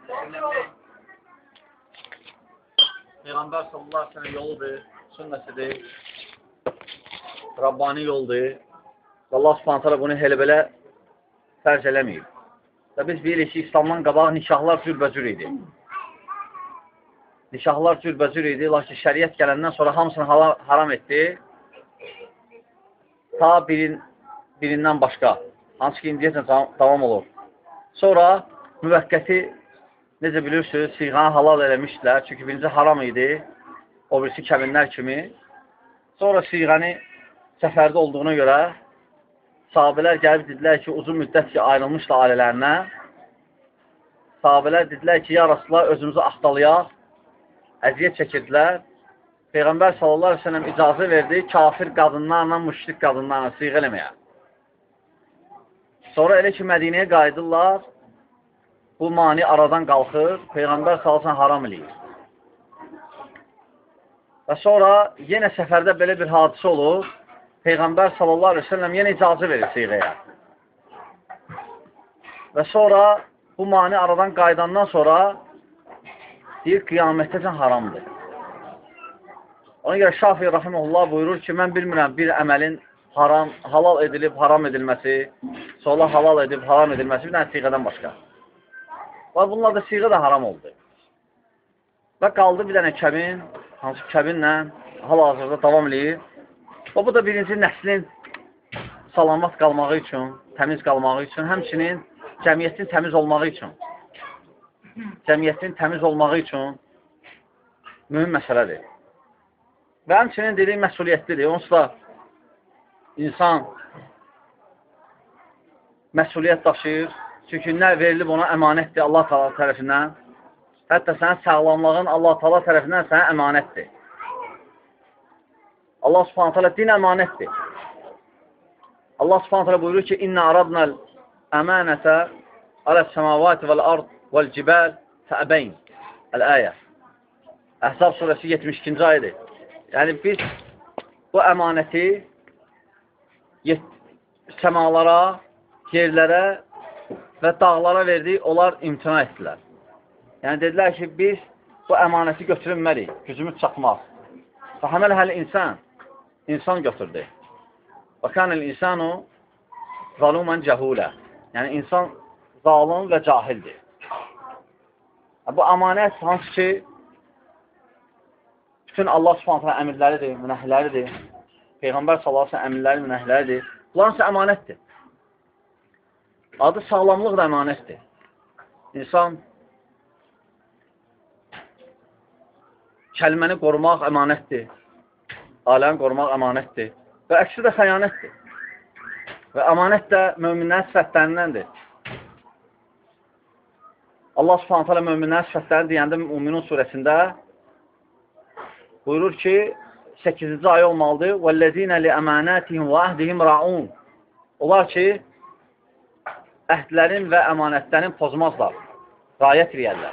Peyğəmbər sallallahu aleyhi ve sellem yoludur, sünnəsidir, Rabbani yoldur. Allah subhanət hələ bunu elə belə fərz eləməyib. Və biz bilirik ki, İslamdan qabaq nikahlar cürbəcür idi. Nikahlar cürbəcür idi, lakin şəriət gələndən sonra hamısını haram etdi. Ta birindən başqa. Hansı ki, indiyəcən davam olur. Sonra müvəqqəti, necə bilirsiniz, siğanı halal eləmişdilər. Çünki birinci haram idi, o birisi kəminlər kimi. Sonra siğəni səfərdə olduğuna görə sahabələr gəlib dedilər ki, uzun müddət ki, ayrılmışlar ailələrinə. Sahabələr dedilər ki, ya Rasulullah, özümüzü axtalayaq, əziyyət çəkirdilər. Peyğəmbər sallallahu aleyhi ve sellem icazə verdi kafir qadınlarla, müşrik qadınlarla siğə eləməyə. Sonra elə ki, Mədinəyə qayıdırlar, bu mani aradan qalxır, Peyğəmbər sallallahu haram eləyir. Və sonra yenə səfərdə belə bir hadisə olur, Peyğəmbər sallallahu aleyhi ve sellem yenə icazə verir siğəyə. Və sonra bu mani aradan qayıdandan sonra deyir, qiyamətəcən haramdır. Ona görə Şafii Rahimullah buyurur ki, mən bilmirəm bir əməlin halal edilib, haram edilməsi, sonra halal edib, haram edilməsi bir dənə siğədən başqa. Və bunlar da siğə də haram oldu. Və qaldı bir dənə kəbin, hansı kəbinlə hal-hazırda davam eləyir. Və bu da birinci nəslin salamat qalmağı üçün, təmiz qalmağı üçün, həmçinin cəmiyyətin təmiz olmağı üçün. Cəmiyyətin təmiz olmağı üçün mühüm məsələdir. Və həmçinin dediyi məsuliyyətlidir. Onsuz da insan məsuliyyət daşıyır. Çünki nə verilib ona əmanətdir Allah Taala tərəfindən. Hətta sənin sağlamlığın Allah Taala tərəfindən sənə əmanətdir. Allah Subhanahu taala din əmanətdir. Allah Subhanahu taala buyurur ki: "İnna aradnal əmanətə aləs-semavati vel-ard vel-cibal fəəbeyn." El-ayə. Əhzab surəsi 72-ci ayədir. Yəni biz bu əmanəti səmalara, yerlərə və dağlara verdik, onlar imtina etdilər. Yəni dedilər ki, biz bu əmanəti götürünmərik, gücümüz çatmaz. Və həməl hələ insan götürdü. Və kənəl insanu zalumən cəhulə. Yəni insan zalım və cahildir. Bu əmanət hansı ki, bütün Allah Subhanahu əmirləridir, münəhləridir. Peyğəmbər sallallahu əleyhi və səlləm əmirləri, münəhləridir. Bunların isə əmanətdir. Adı sağlamlıq da əmanətdir. İnsan kəlməni qorumaq əmanətdir. Aləni qorumaq əmanətdir. Və əksi də xəyanətdir. Və əmanət də möminlərin sifətlərindəndir. Allah Subhanahu taala möminlərin sifətlərini deyəndə Müminun surəsində buyurur ki, 8-ci ayə olmalıdır. وَالَّذِينَ لِأَمَانَاتِهِمْ وَأَهْدِهِمْ رَعُونَ. Onlar ki, əhdlərin və əmanətlərin pozmazlar, rayət edərlər.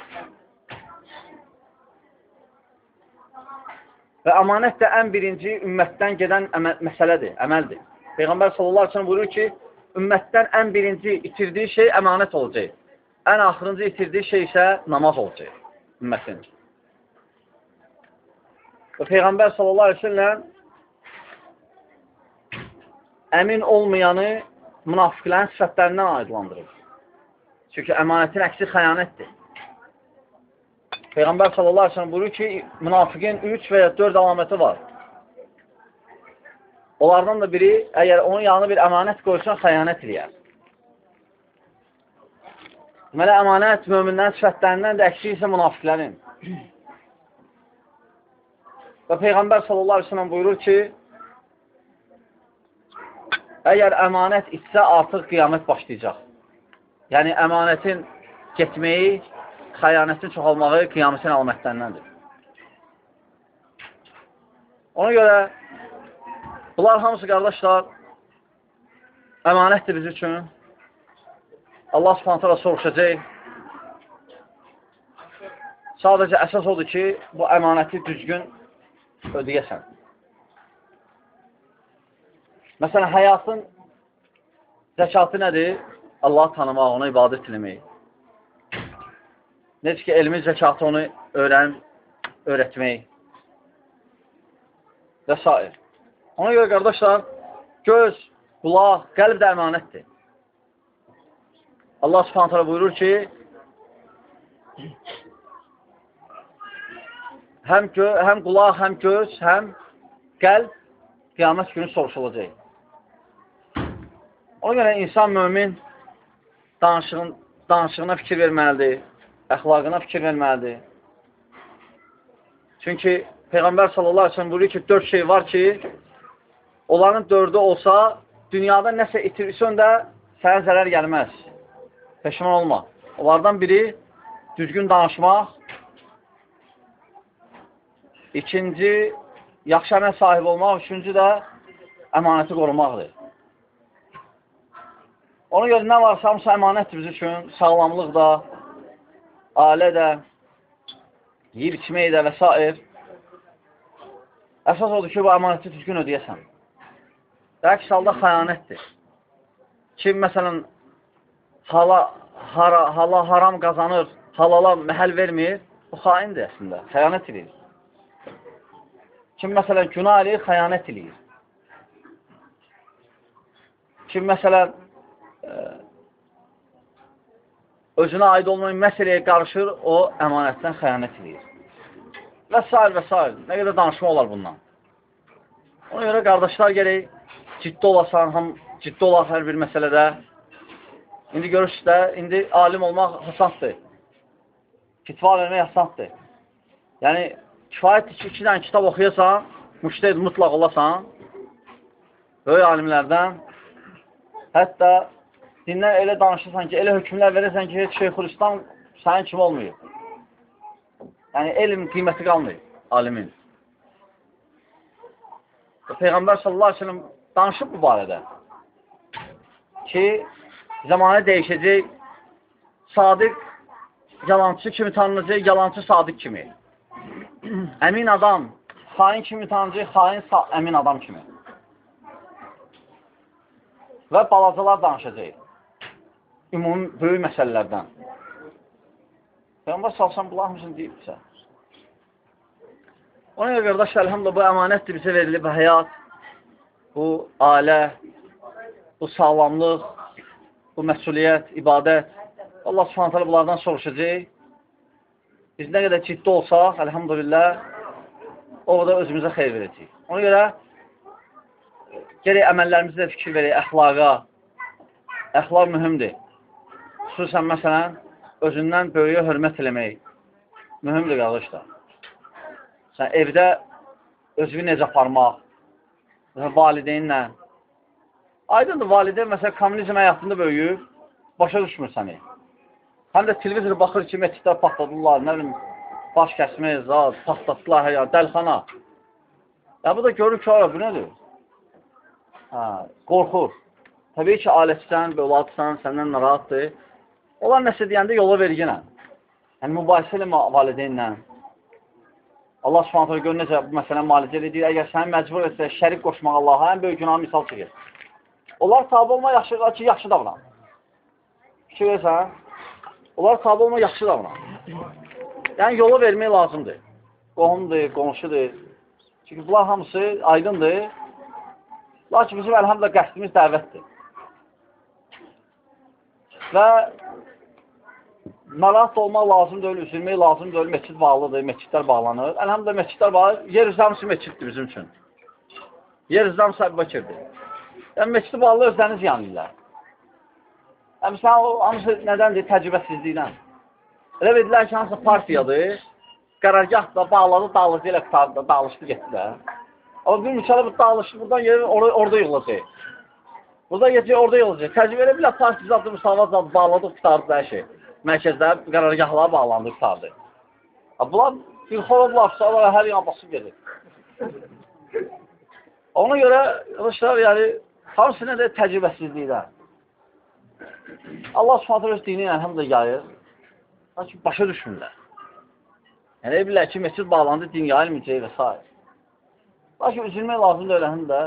Və əmanət də ən birinci ümmətdən gedən məsələdir, əməldir. Peyğəmbər sallallahu aleyhi ve sellem buyurur ki, ümmətdən ən birinci itirdiyi şey əmanət olacaq. Ən axırıncı itirdiyi şey isə namaz olacaq, ümmətin. Və Peyğəmbər sallallahu aleyhi ve sellem əmin olmayanı münafiqlərin sifətlərindən aydınlandırır. Çünki əmanətin əksi xəyanətdir. Peyğəmbər sallallahu aleyhi ve sellem buyurur ki, münafiqin 3 və ya 4 əlaməti var. Onlardan da biri, əgər onun yanına bir əmanət qoysan, xəyanət edir. Deməli, əmanət möminlərin sifətlərindən də əksi isə münafiqlərin. Və Peyğəmbər sallallahu aleyhi ve sellem buyurur ki, əgər əmanət itsə, artıq qiyamət başlayacaq. Yəni, əmanətin getməyi, xəyanətin çoxalmağı qiyamətin əlamətlərindəndir. Ona görə, bunlar hamısı qardaşlar, əmanətdir biz üçün. Allah Subhanahu taala soruşacaq. Sadəcə əsas odur ki, bu əmanəti düzgün ödəyəsən. Məsələn, həyatın zəkatı nədir? Allahı tanımaq, ona ibadət eləmək. Necə ki, elmin zəkatı onu öyrətmək və s. Ona görə, qardaşlar, göz, qulaq, qəlb də əmanətdir. Allah Subhanahu taala buyurur ki, həm qulaq, həm göz, həm qəlb qiyamət günü soruşulacaq. Ona görə insan mömin danışığına fikir verməlidir, əxlaqına fikir verməlidir. Çünki Peyğəmbər sallallahu aleyhi ve sellem buyuruyor ki, 4 şey var ki, onların 4'ü olsa, dünyada nəsə itirsən də sənə zərər gəlməz. Peşman olma. Onlardan biri düzgün danışmaq, ikinci yaxşı əməl sahibi olmaq, üçüncü də əmanəti qorumaqdır. Ona görə nə varsa, hamısı əmanətdir biz üçün, sağlamlıq da, ailə də, yiyib içmək də və s. Əsas odur ki, bu əmanəti düzgün ödəyəsən. Əks halda xəyanətdir. Kim, məsələn, hala haram qazanır, halala məhəl vermir, bu xaindir əslində, xəyanət edir. Kim, məsələn, günah eləyir, xəyanət eləyir. Kim, məsələn, özünə aid olmayan məsələyə qarışır, o əmanətdən xəyanət eləyir. Və s. və s. Nə qədər danışma olar bundan. Ona görə, qardaşlar, gələk, ciddi olasan, ciddi olaq hər bir məsələdə. İndi görürsünüz də, indi alim olmaq hasandır. Fitva vermək hasandır. Yəni, kifayətdir ki, 2 dənə kitab oxuyasan, müştəhid mutlaq olasan, böyük alimlərdən, hətta dindən elə danışırsan ki, elə hökmlər verirsən ki, heç Şeyxülislam sənin kimi olmuyor. Yəni, elm qiyməti qalmıyor, alimin. Peyğəmbər sallallahu aleyhi ve sellem danışıb bu barədə ki, zamanı dəyişəcək, sadiq, yalancı kimi tanınacaq, yalancı sadiq kimi. Əmin adam, xain kimi tanınacaq, xain əmin adam kimi. Və balacalar danışacaq. Ümumi, böyük məsələlərdən. Peyğəmbər sallallahu aleyhi ve sellem bunlar hamısını deyibsə. Ona görə, qardaş, əlhamdülillah, bu əmanətdir bizə verilib həyat, bu ailə, bu sağlamlıq, bu məsuliyyət, ibadət. Allah Subhanahu taala bunlardan soruşacaq. Biz nə qədər ciddi olsaq, əlhamdülillah, o da özümüzə xeyir verəcək. Ona görə, gərək əməllərimizdə fikir verək, əxlaqa. Əxlaq mühümdir. Xüsusən, məsələn, özündən böyüyə hörmət eləmək. Mühümdir, qardaşlar. Sən evdə özünü necə aparmaq, valideynlə. Aydındır, valideyn, məsələn, kommunizm həyatında böyüyüb, başa düşmür səni. Həm də televizor baxır ki, meçidlər patladılar, nə bilim, baş kəsmək, patlatdılar, dəlxana. Ya, bu da görür ki, bu nədir? Qorxur. Təbii ki, ailəsisən, övladsan, səndən narahatdır. Onlar nəsə deyəndə yola verginə. Yəni, mübahisə ilə valideynlə. Allah Subhanahu taala gör necə bu məsələni müalicə edir. Əgər səni məcbur etsə, şərik qoşmaq Allaha ən böyük günah misal çəkir. Onlar tabi olma yaxşı davran. Fikir versən, onlar tabi olma yaxşı davran. Yəni, yola vermək lazımdır. Qohumdur, qonşudur. Çünki bunlar hamısı aydındır. Lakin bizim əlhamdülillah qəsdimiz dəvətdir. Və narahat olmaq lazım deyil, üzülmək lazım deyil, meçid bağlıdır, meçidlər bağlanır. Əlhamdülillah, meçidlər bağlıdır. Yer üzrə hamısı meçiddir bizim üçün. Yer üzrə hamısı Əbu Bəkirdir. Yəni, meçidi bağlı özləriniz yanırlar. Yəni, hamısı nədəndir? Təcrübəsizlikdən. Elə verdilər ki, hamısı partiyadır, qərargah da bağladı, dağılıcı ilə qutardı, dağılışdı, getdi də. Amma bir müşahə bu dağılışdı, buradan yerin orada yığılacaq. Burada yetəcək, orada yığılacaq. Təcrübə elə bilər, partiya zadı, müsavat zadı, bağladı, qutardı hər şey. Mərkəzdə qərargahlara bağlandı, qutardı. Bunlar bir xoroblar, sonra hər yana basıb gedir. Ona görə, arkadaşlar, yəni, hamısı nədir? Təcrübəsizlikdən. Allah Subhanahu öz dini ilə həm də yayır. Lakin başa düşmürlər. Yəni, bilirlər ki, məscid bağlandı, din yayılmayacaq və s. Lakin üzülmək lazımdır elə həm də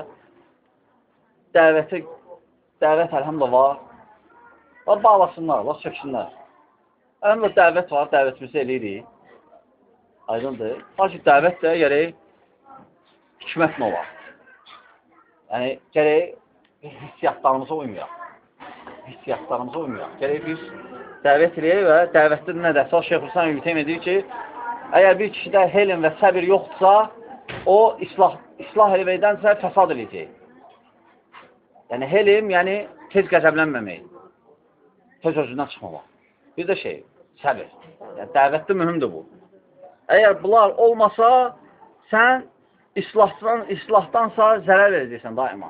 dəvət əlhəmdə var. Bağlasınlar, var çöksünlər. Əlbəttə dəvət var, dəvətimizi eləyirik. Aydındır. Lakin dəvət də gərək hikmətlə olar. Yəni, gərək hissiyatlarımıza uymayaq. Hissiyatlarımıza uymayaq. Gərək biz dəvət eləyək və dəvətdə nədəsə Şeyxülislam İbn Teymiyyə deyir ki, əgər bir kişidə helm və səbir yoxdursa, o islah eləməkdənsə fəsad eləyəcək. Yəni, helm, yəni tez qəzəblənməmək, tez özündən çıxmamaq. Bir də səbir. Yəni, dəvətdə mühümdür bu. Əgər bunlar olmasa, sən islahdansa zərər verəcəksən daima.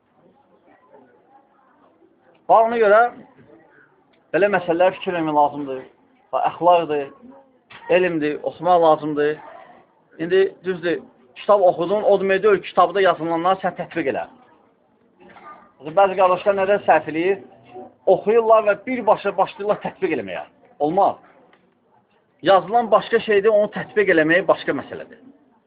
Və ona görə belə məsələlər fikir vermək lazımdır. Əxlaqdır, elmdir, oxumaq lazımdır. İndi düzdür, kitab oxudun, o demək deyil, kitabda yazılanları sən tətbiq elə. Bəzi qardaşlar nədən səhv eləyir? Oxuyurlar və birbaşa başlayırlar tətbiq eləməyə. Olmaz. Yazılan başqa şeydir, onu tətbiq eləməyi başqa məsələdir.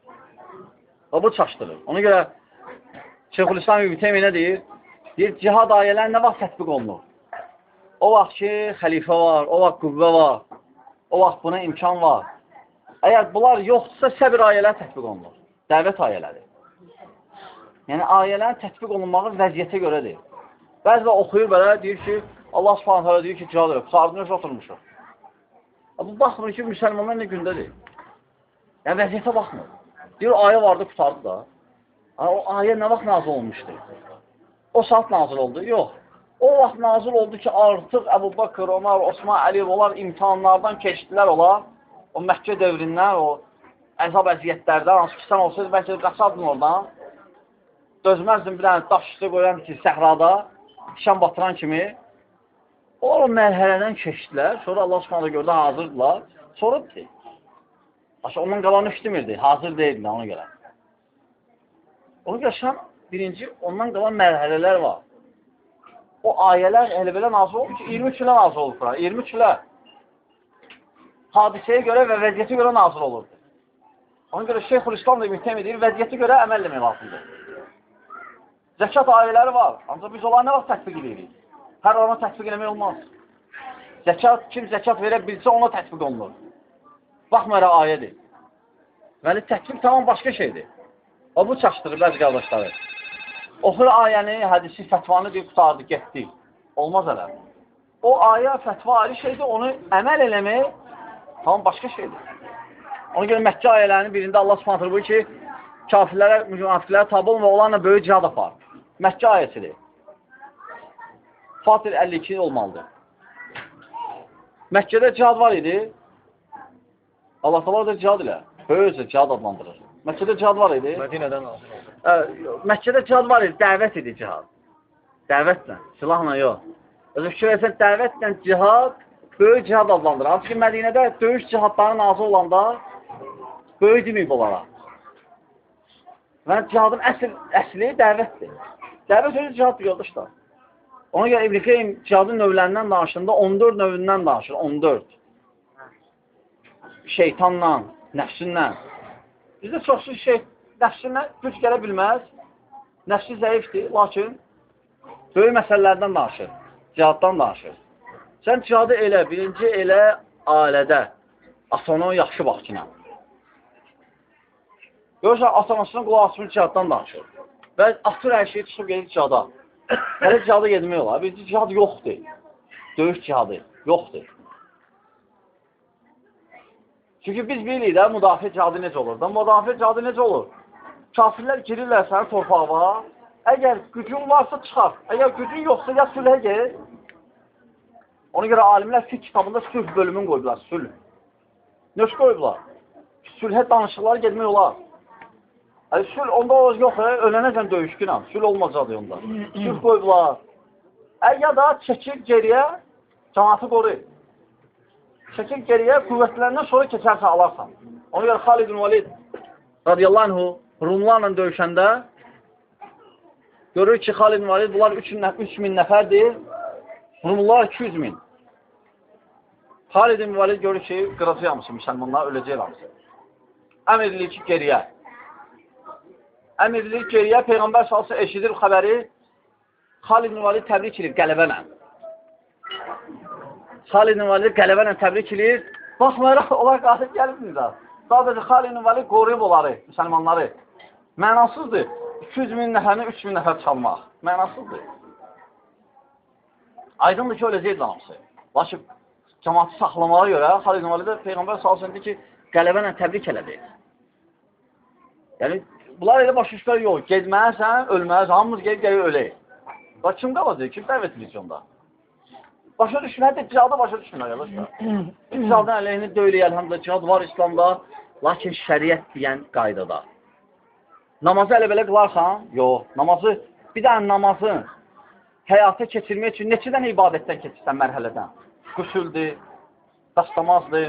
Və bu çaşdırır. Ona görə Şeyxülislam İbn Teymiyyə nə deyir? Deyir, cihad ayələri nə vaxt tətbiq olunur? O vaxt ki, xəlifə var, o vaxt qüvvə var, o vaxt buna imkan var. Əgər bunlar yoxdursa, səbir ayələri tətbiq olunur. Dəvət ayələri. Yəni, ayələrin tətbiq olunmağı vəziyyətə görədir. Bəzi də oxuyur belə, deyir ki, Allah subhanətələ deyir ki, cihad edək, sardın özü oturmuşuq. Bu, baxmır ki, müsəlmanlar nə gündədir? Yəni, vəziyyətə baxmır. Deyir, ayə vardı, qutardı da. O ayə nə vaxt nazil olmuşdu? O saat nazil oldu? Yox. O vaxt nazil oldu ki, artıq Əbu Bakır, Ömər, Osman, Əliyev onlar imtihanlardan keçdilər olar. O Məkkə dövrindən, o əzab əziyyətlərdən, hansı ki, sən olsaydı, bəlkə də qaçardın oradan. Dözməzdin bir dənə daş üstə qoyan ki, səhrada, şən batıran kimi. O mərhələdən keçdilər, sonra Allah Subhanahu gördü, hazırdılar. Sonra dedi. Ondan qalan işləmirdi, hazır deyildi ona görə. Ona görə şən birinci, ondan qalan mərhələlər var. O ayələr elə belə nazil olub ki, 23 ilə nazil olub bura, 23 ilə. Hadisəyə görə və vəziyyətə görə nazil olurdu. Ona görə Şeyxülislam da İbn edir, vəziyyətə görə əməl eləmək lazımdır. Zəkat ayələri var, ancaq biz onları nə vaxt tətbiq edirik? Hər ona tətbiq eləmək olmaz. Zəkat, kim zəkat verə bilsə ona tətbiq olunur. Baxmayaraq ayədir. Vəli tətbiq tamam başqa şeydir. O, bu çaşdırır bəzi qardaşları. Oxur ayəni, hədisi, fətvanı deyib qutardı, getdi. Olmaz elə. O ayə, fətva ayrı şeydir, onu əməl eləmək tamam başqa şeydir. Ona görə Məkkə ayələrinin birində Allah subhanətdir bu ki, kafirlərə, münafiqlərə tabi olun və onlarla böyük cihad apar. Məkkə ayəsidir. Fatir 52 olmalıdır. Məkkədə cihad var idi. Allah təala da cihad ilə. Böyükcə cihad adlandırır. Məkkədə cihad var idi. Mədinədən alır. Məkkədə cihad var idi, dəvət idi cihad. Dəvətlə, silahla yox. Özü fikir versən, dəvətlə cihad böyük cihad adlandırır. Hansı ki, Mədinədə döyüş cihadları nazil olanda böyük deməyib onlara. Və cihadın əsli dəvətdir. Dəvət özü cihaddır, yoldaşlar. Ona görə İbn Qeym cihadın növlərindən danışdığında 14 növündən danışır, 14. Şeytanla, nəfsinlə. Bizdə çoxsu nəfsinlə güc gələ bilməz. Nəfsi zəifdir, lakin böyük məsələlərdən danışır, cihaddan danışır. Sən cihadı elə, birinci elə ailədə, atana yaxşı vaxtına. Görürsən, atanasının qulaq açmış cihaddan danışır. Və atır hər şeyi çıxıb gedir cihada. Hələ cihada gedmək olar. Birinci cihad yoxdur. Döyüş cihadı yoxdur. Çünki biz bilirik də, müdafiə cihadı necə olur da. Müdafiə cihadı necə olur? Kafirlər girirlər səni torpağa. Əgər gücün varsa çıxar. Əgər gücün yoxsa ya sülhə gel. Ona görə alimlər fiqh kitabında sülh bölümünü qoydular. Sülh. Nöş qoydular? Sülhə danışıqları getmək olar. Sülh onda yox, ölənəcən döyüşkünəm. Sülh olmacadır onda. Sülh qoydular. Ya da çəkir geriyə, cəmaatı qoruyur. Çəkir geriyə, qüvvətlərindən sonra keçərsə alarsan. Ona görə Xalid ibn Valid radiyallahu anhu Rumlarla döyüşəndə görür ki, Xalid ibn Valid bunlar 3000 nəfərdir, Rumlar 200 min. Xalid ibn Valid görür ki, qıracaq hamısı, müsəlmanlar öləcək hamısı. Əmr edilir ki, geriyə. Əmr edilir geriyə, Peyğəmbər salsa eşidir xəbəri, Xalid ibn Valid təbrik edib qələbənə. Xalid ibn Valid qələbə ilə təbrik edir. Baxmayaraq, onlar qalib gəlibdir. Sadəcə Xalid ibn Valid qoruyub onları, müsəlmanları. Mənasızdır. 200 min nəfərini 3000 nəfər çalmaq. Mənasızdır. Aydındır ki, öləcəkdir hamısı. Lakin cəmaatı saxlamağa görə Xalid ibn Validə Peyğəmbər sallallahu əleyhi və səlləm ki, qələbə ilə təbrik elədi. Yəni bunlar elə başa düşürlər, yox, getməlisən, ölməlisən, hamımız gəlib ölək. Bax kim qalacaq? Kim dəvət edilir onda? Başa düşməkdir, cihadı başa düşmürlər, yalnızlar. Cihadın əleyhini döyülür, əlhamdülillah, cihad var İslamda, lakin şəriət deyən qaydada. Namazı elə-belə qılarsan, yox, namazı, bir dənə namazın həyata keçirmək üçün neçə dənə ibadətdən keçirsən mərhələdən? Qüsüldür, dastamazdır,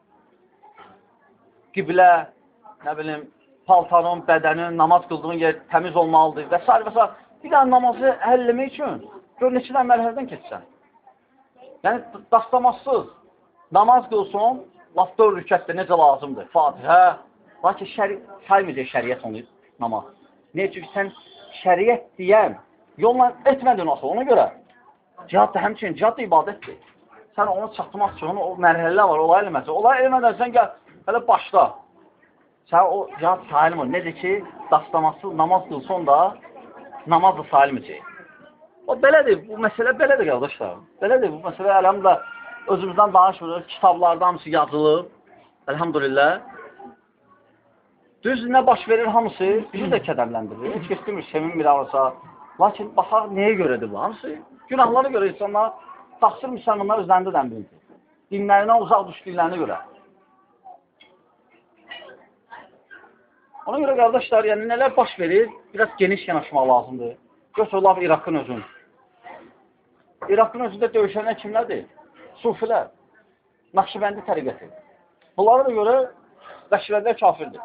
qiblə, nə bilim, paltarın, bədənin, namaz qıldığın yer təmiz olmalıdır və s. və s. Bir dənə namazı həlləmək üçün gör neçə dənə mərhələdən keçirsən. Yəni, dastamazsız namaz qılsın, laf 4 rükətdə necə lazımdır, Fatihə. Lakin saymayacaq şəriət onu namaz. Niyə? Çünki sən şəriət deyən yolla etmədin asıl, ona görə. Cihad da həmçinin, cihad da ibadətdir. Sən onu çatmaq üçün, o mərhələlər var, olay eləməsin. Olay eləmədən sən gəl, hələ başla. Sən o cihad sayılmır. Necə ki, dastamazsız namaz qılsın da, namaz da sayılmayacaq. O belədir, bu məsələ belədir, qardaşlar. Belədir, bu məsələ əlhamdülillah özümüzdən danışmırıq, kitablarda hamısı yazılır, əlhamdülillah. Düz nə baş verir hamısı bizi də kədərləndirir. Heç keçdirmir, sevinmir arasa. Lakin baxaq, nəyə görədir bu? Hamısı günahlara görə insanlar, taxsir müsəlmanlar üzərində dənbildir. Dinlərindən uzaq düşdüklərinə görə. Ona görə, qardaşlar, yəni nələr baş verir, biraz geniş yanaşmaq lazımdır. Götürülab İraqın özün. İraqın özündə döyüşənlər kimlərdir? Sufilər, Naxşibəndi təriqəti. Bunlara da görə Naxşibəndilər kafirdir.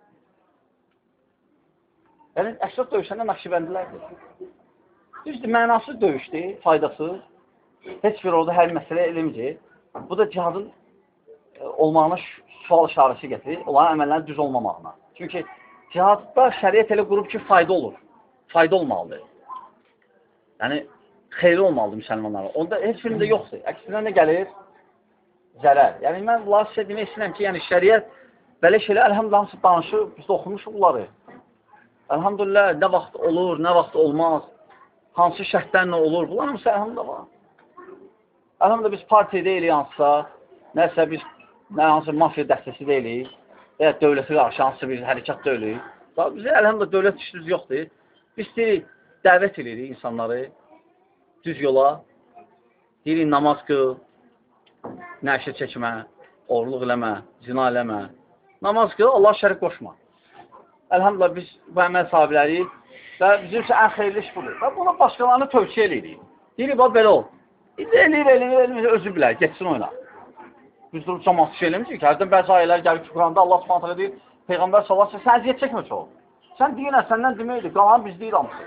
Yəni, əsas döyüşənlər Naxşibəndilərdir. Düzdür, mənasız döyüşdür, faydasız. Heç bir orada hər məsələ eləməyəcək. Bu da cihadın olmağına sual işarəsi gətirir, onların əməllərinin düz olmamağına. Çünki cihadda şəriət elə qrup ki, fayda olur. Fayda olmalıdır. Yəni, xeyri olmalıdır müsəlmanlara. Onda heç birində yoxdur. Əksinə nə gəlir? Zərər. Yəni, mən bunları sizə demək istəyirəm ki, yəni şəriət belə şeylə əlhamdülillah hamısı danışır, biz də oxumuşuq bunları. Əlhamdülillah, nə vaxt olur, nə vaxt olmaz, hansı şərtlərlə olur, bunlar hamısı əlhamdülillah var. Əlhamdülillah, biz partiya deyilik hansısa, nəsə biz hansı mafiya dəstəsi deyilik, və ya dövləti qarşı hansı bir hərəkat deyilik. Bizə əlhamdülillah dövlət işimiz yoxdur. Biz deyirik, dəvət edirik insanları düz yola, deyirik, namaz qıl, nəşir çəkmə, oğurluq eləmə, zina eləmə. Namaz qıl, Allah şərik qoşma. Əlhamdülillah, biz bu əməl sahibləriyik və bizim üçün ən xeyirli iş budur. Və buna başqalarını tövsiyə edirik. Deyirik, belə ol. Eləyir, özü bilər, geçsin oyna. Biz durub cəmaatı şey eləməyəcək ki, hərdən bəzi ayələr gəlir ki, Quranda Allah s.ə. deyir, Peyğəmbər s.ə. sən əziyyət çəkmə çox. Sən deyinə, səndən deməkdir, qalanı biz deyir hamısı.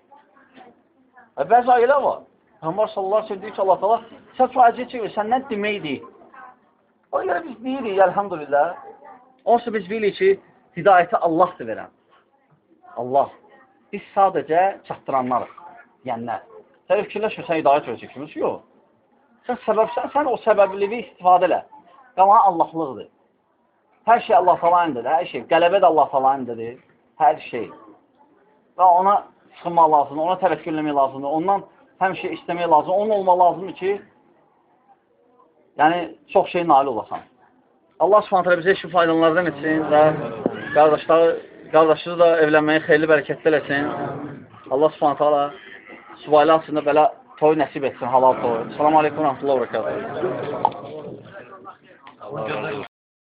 Bəzi ayələr var. Peyğəmbər s.ə. deyir ki, Allah s.ə. sən çox əziyyət çəkmə, səndən deməkdir. O görə biz deyirik, əlhamdülillah. Onsa biz bilirik ki, hidayəti Allahdır verən. Allah. Biz sadəcə çatdıranlarıq, yənlər. Sən fikirləşmə, sən hidayət verəcək kimiz? Yox. Sən səbəbsən, sən o səbəbliyi istifadə elə. Qalan Allahlıqdır. Hər şey Allah falanındır, hər şey. Qələbə də Allah falanındır, hər şey. Və ona sıxınmaq lazımdır, ona təvəkkül eləmək lazımdır, ondan həmişə istəmək lazımdır, onun olmaq lazımdır ki, yəni çox şey nail olasan. Allah subhanətlə bizə işin faydalardan etsin və qardaşları da evlənməyi xeyirli bərəkətli eləsin. Allah subhanətlə subaylı aslında belə toy nəsib etsin, halal toy. Selamun aleyküm, rəhmətullah və bərəkətuhu.